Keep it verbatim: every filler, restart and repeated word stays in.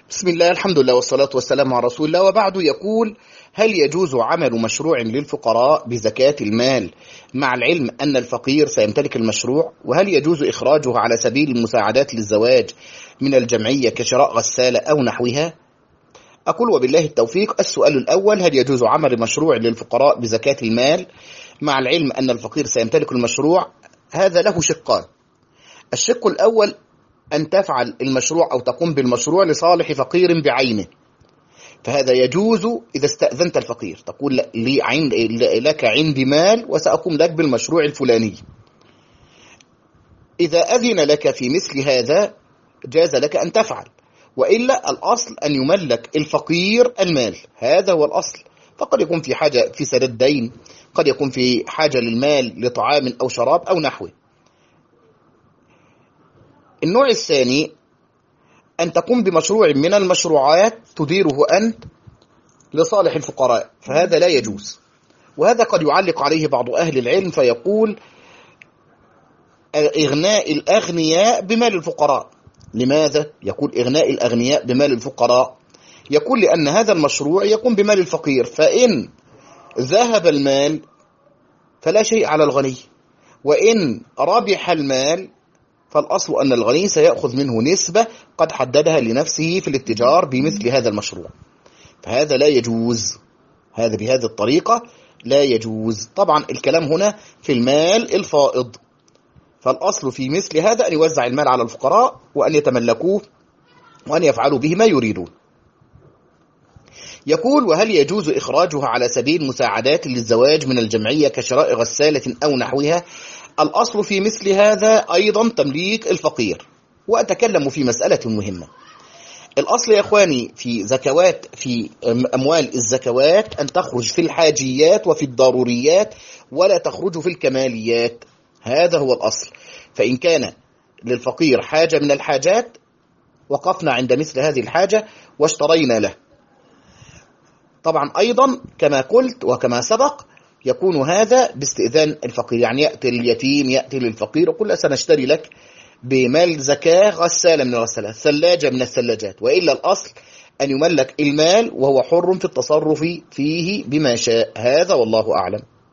بسم الله، الحمد لله والصلاة والسلام على رسول الله، وبعد. يقول: هل يجوز عمل مشروع للفقراء بزكاة المال مع العلم أن الفقير سيمتلك المشروع؟ وهل يجوز إخراجه على سبيل المساعدات للزواج من الجمعية كشراء غسالة أو نحوها؟ أقول وبالله التوفيق. السؤال الأول: هل يجوز عمل مشروع للفقراء بزكاة المال مع العلم أن الفقير سيمتلك المشروع؟ هذا له شقان. الشق الأول: أن تفعل المشروع أو تقوم بالمشروع لصالح فقير بعينه، فهذا يجوز إذا استأذنت الفقير، تقول لي عند لك عندي مال وسأقوم لك بالمشروع الفلاني. إذا أذن لك في مثل هذا جاز لك أن تفعل، وإلا الأصل أن يملك الفقير المال، هذا هو الأصل. فقد يكون في حاجة في سداد دين، قد يكون في حاجة للمال لطعام أو شراب أو نحوه. النوع الثاني: أن تقوم بمشروع من المشروعات تديره أنت لصالح الفقراء، فهذا لا يجوز. وهذا قد يعلق عليه بعض أهل العلم فيقول: إغناء الأغنياء بمال الفقراء. لماذا يقول إغناء الأغنياء بمال الفقراء؟ يقول لأن هذا المشروع يقوم بمال الفقير، فإن ذهب المال فلا شيء على الغني، وإن ربح المال فالأصل أن الغني سيأخذ منه نسبة قد حددها لنفسه في الاتجار بمثل هذا المشروع، فهذا لا يجوز. هذا بهذه الطريقة لا يجوز. طبعا الكلام هنا في المال الفائض، فالأصل في مثل هذا أن يوزع المال على الفقراء وأن يتملكوه وأن يفعلوا به ما يريدون. يقول: وهل يجوز إخراجها على سبيل مساعدات للزواج من الجمعية كشراء غسالة أو نحوها؟ الأصل في مثل هذا أيضا تمليك الفقير. وأتكلم في مسألة مهمة. الأصل يا إخواني في زكوات في أموال الزكوات أن تخرج في الحاجيات وفي الضروريات، ولا تخرج في الكماليات. هذا هو الأصل. فإن كان للفقير حاجة من الحاجات وقفنا عند مثل هذه الحاجة واشترينا له. طبعا أيضا كما قلت وكما سبق يكون هذا باستئذان الفقير، يعني يأتي لليتيم، يأتي للفقير وقل سنشتري لك بمال زكاة غسالة من الغسالات، ثلاجة من الثلاجات، وإلا الأصل أن يملك المال وهو حر في التصرف فيه بما شاء. هذا والله أعلم.